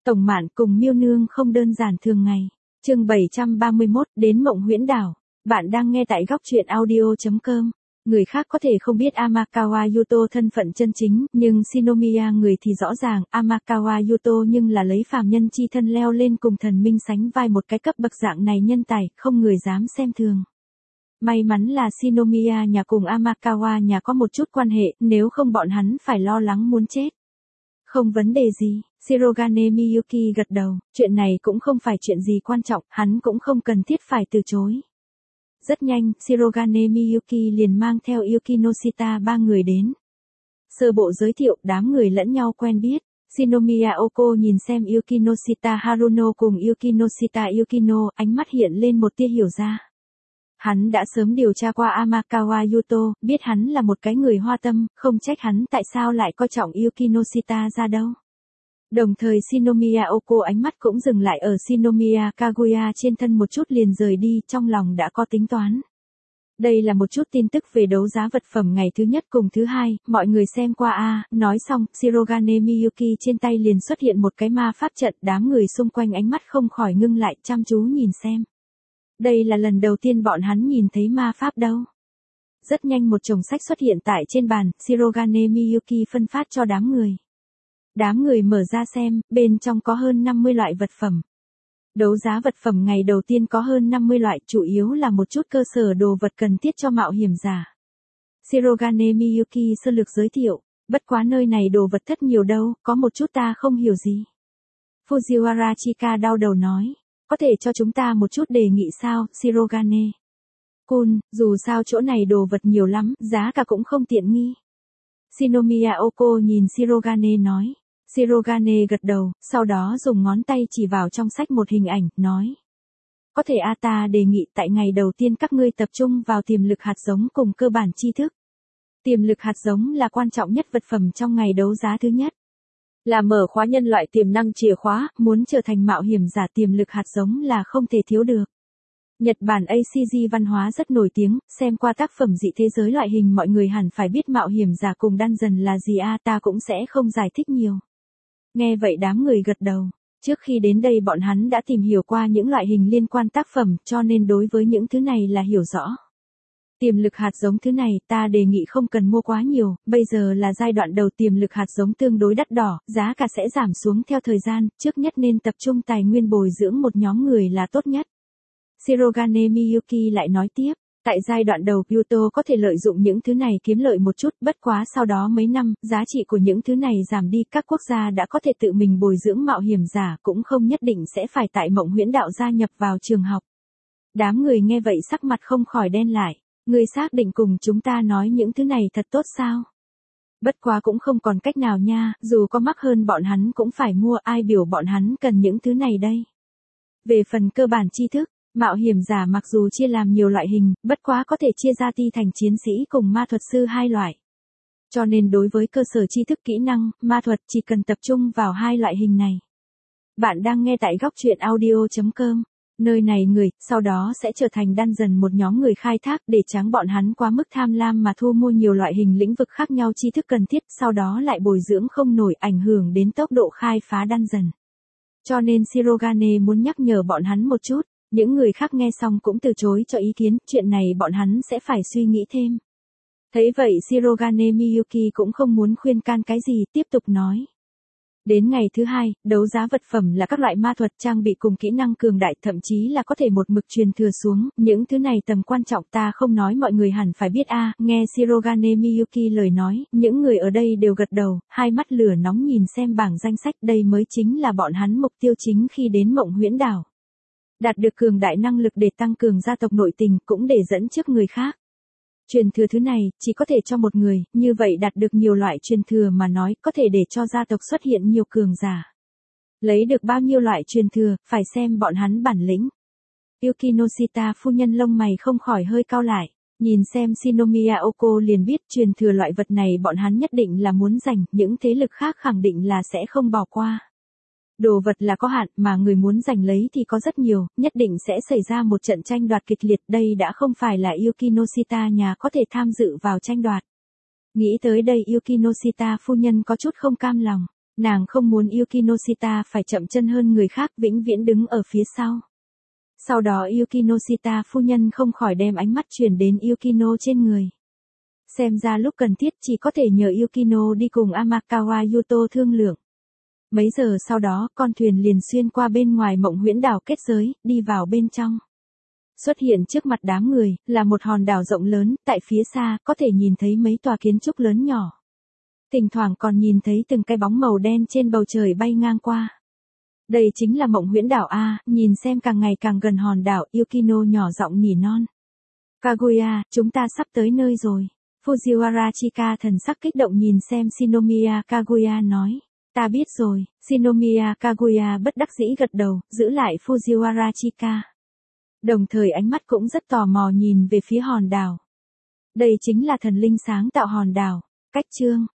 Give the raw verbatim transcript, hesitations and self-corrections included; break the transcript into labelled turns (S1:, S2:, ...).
S1: Tổng Mạn cùng Miêu Nương không đơn giản thường ngày. Chương bảy trăm ba mươi mốt, đến Mộng Huyễn Đảo. Bạn đang nghe tại góc truyện audio chấm com. Người khác có thể không biết Amakawa Yuto thân phận chân chính, nhưng Shinomiya người thì rõ ràng, Amakawa Yuto nhưng là lấy phàm nhân chi thân leo lên cùng thần minh sánh vai một cái cấp bậc dạng này nhân tài, không người dám xem thường. May mắn là Shinomiya nhà cùng Amakawa nhà có một chút quan hệ, nếu không bọn hắn phải lo lắng muốn chết. Không vấn đề gì, Shirogane Miyuki gật đầu, chuyện này cũng không phải chuyện gì quan trọng, hắn cũng không cần thiết phải từ chối. Rất nhanh, Shirogane Miyuki liền mang theo Yukinoshita ba người đến. Sơ bộ giới thiệu, đám người lẫn nhau quen biết. Shinomiya Oko nhìn xem Yukinoshita Haruno cùng Yukinoshita Yukino, ánh mắt hiện lên một tia hiểu ra. Hắn đã sớm điều tra qua Amakawa Yuto, biết hắn là một cái người hoa tâm, không trách hắn tại sao lại coi trọng Yukinoshita ra đâu. Đồng thời Shinomiya Oko ánh mắt cũng dừng lại ở Shinomiya Kaguya trên thân một chút liền rời đi, trong lòng đã có tính toán. Đây là một chút tin tức về đấu giá vật phẩm ngày thứ nhất cùng thứ hai, mọi người xem qua a. Nói xong, Shirogane Miyuki trên tay liền xuất hiện một cái ma pháp trận, đám người xung quanh ánh mắt không khỏi ngưng lại, chăm chú nhìn xem. Đây là lần đầu tiên bọn hắn nhìn thấy ma pháp đâu. Rất nhanh một chồng sách xuất hiện tại trên bàn, Shirogane Miyuki phân phát cho đám người. Đám người mở ra xem, bên trong có hơn năm mươi loại vật phẩm. Đấu giá vật phẩm ngày đầu tiên có hơn năm mươi loại, chủ yếu là một chút cơ sở đồ vật cần thiết cho mạo hiểm giả. Shirogane Miyuki sơ lược giới thiệu, bất quá nơi này đồ vật thất nhiều đâu, có một chút ta không hiểu gì. Fujiwara Chika đau đầu nói, có thể cho chúng ta một chút đề nghị sao, Shirogane? Kun, dù sao chỗ này đồ vật nhiều lắm, giá cả cũng không tiện nghi. Shinomiya Oko nhìn Shirogane nói. Shirogane gật đầu, sau đó dùng ngón tay chỉ vào trong sách một hình ảnh, nói. Có thể a ta đề nghị tại ngày đầu tiên các ngươi tập trung vào tiềm lực hạt giống cùng cơ bản tri thức. Tiềm lực hạt giống là quan trọng nhất vật phẩm trong ngày đấu giá thứ nhất. Là mở khóa nhân loại tiềm năng chìa khóa, muốn trở thành mạo hiểm giả tiềm lực hạt giống là không thể thiếu được. Nhật Bản a xê giê văn hóa rất nổi tiếng, xem qua tác phẩm dị thế giới loại hình mọi người hẳn phải biết mạo hiểm giả cùng dungeon là gì a, ta cũng sẽ không giải thích nhiều. Nghe vậy đám người gật đầu, trước khi đến đây bọn hắn đã tìm hiểu qua những loại hình liên quan tác phẩm cho nên đối với những thứ này là hiểu rõ. Tiềm lực hạt giống thứ này ta đề nghị không cần mua quá nhiều, bây giờ là giai đoạn đầu tiềm lực hạt giống tương đối đắt đỏ, giá cả sẽ giảm xuống theo thời gian, trước nhất nên tập trung tài nguyên bồi dưỡng một nhóm người là tốt nhất. Shirogane Miyuki lại nói tiếp, tại giai đoạn đầu Yuto có thể lợi dụng những thứ này kiếm lợi một chút, bất quá sau đó mấy năm, giá trị của những thứ này giảm đi, các quốc gia đã có thể tự mình bồi dưỡng mạo hiểm giả cũng không nhất định sẽ phải tại Mộng Huyễn Đạo gia nhập vào trường học. Đám người nghe vậy sắc mặt không khỏi đen lại, người xác định cùng chúng ta nói những thứ này thật tốt sao? Bất quá cũng không còn cách nào nha, dù có mắc hơn bọn hắn cũng phải mua, ai biểu bọn hắn cần những thứ này đây. Về phần cơ bản tri thức, mạo hiểm giả mặc dù chia làm nhiều loại hình, bất quá có thể chia ra ti thành chiến sĩ cùng ma thuật sư hai loại. Cho nên đối với cơ sở tri thức kỹ năng, ma thuật chỉ cần tập trung vào hai loại hình này. Bạn đang nghe tại góc truyện audio chấm com. Nơi này người, sau đó sẽ trở thành dungeon một nhóm người khai thác để tránh bọn hắn quá mức tham lam mà thu mua nhiều loại hình lĩnh vực khác nhau tri thức cần thiết, sau đó lại bồi dưỡng không nổi, ảnh hưởng đến tốc độ khai phá dungeon. Cho nên Shirogane muốn nhắc nhở bọn hắn một chút. Những người khác nghe xong cũng từ chối cho ý kiến, chuyện này bọn hắn sẽ phải suy nghĩ thêm. Thấy vậy Shirogane Miyuki cũng không muốn khuyên can cái gì, tiếp tục nói. Đến ngày thứ hai, đấu giá vật phẩm là các loại ma thuật trang bị cùng kỹ năng cường đại, thậm chí là có thể một mực truyền thừa xuống, những thứ này tầm quan trọng ta không nói mọi người hẳn phải biết a. Nghe Shirogane Miyuki lời nói, những người ở đây đều gật đầu, hai mắt lửa nóng nhìn xem bảng danh sách, đây mới chính là bọn hắn mục tiêu chính khi đến Mộng Huyễn Đảo. Đạt được cường đại năng lực để tăng cường gia tộc nội tình cũng để dẫn trước người khác. Truyền thừa thứ này, chỉ có thể cho một người, như vậy đạt được nhiều loại truyền thừa mà nói, có thể để cho gia tộc xuất hiện nhiều cường giả. Lấy được bao nhiêu loại truyền thừa, phải xem bọn hắn bản lĩnh. Yukinoshita phu nhân lông mày không khỏi hơi cau lại, nhìn xem Shinomiya Oko liền biết truyền thừa loại vật này bọn hắn nhất định là muốn giành, những thế lực khác khẳng định là sẽ không bỏ qua. Đồ vật là có hạn mà người muốn giành lấy thì có rất nhiều, nhất định sẽ xảy ra một trận tranh đoạt kịch liệt, đây đã không phải là Yukinoshita nhà có thể tham dự vào tranh đoạt. Nghĩ tới đây Yukinoshita phu nhân có chút không cam lòng. Nàng không muốn Yukinoshita phải chậm chân hơn người khác, vĩnh viễn đứng ở phía sau. Sau đó Yukinoshita phu nhân không khỏi đem ánh mắt chuyển đến Yukino trên người. Xem ra lúc cần thiết chỉ có thể nhờ Yukino đi cùng Amakawa Yuto thương lượng. Mấy giờ sau đó, con thuyền liền xuyên qua bên ngoài Mộng Huyễn Đảo kết giới, đi vào bên trong. Xuất hiện trước mặt đám người, là một hòn đảo rộng lớn, tại phía xa, có thể nhìn thấy mấy tòa kiến trúc lớn nhỏ. Thỉnh thoảng còn nhìn thấy từng cái bóng màu đen trên bầu trời bay ngang qua. Đây chính là Mộng Huyễn Đảo A, nhìn xem càng ngày càng gần hòn đảo, Yukino nhỏ giọng nỉ non. Kaguya, chúng ta sắp tới nơi rồi. Fujiwara Chika thần sắc kích động nhìn xem Shinomiya Kaguya nói. Ta biết rồi, Shinomiya Kaguya bất đắc dĩ gật đầu, giữ lại Fujiwara Chika. Đồng thời ánh mắt cũng rất tò mò nhìn về phía hòn đảo. Đây chính là thần linh sáng tạo hòn đảo. Cách chương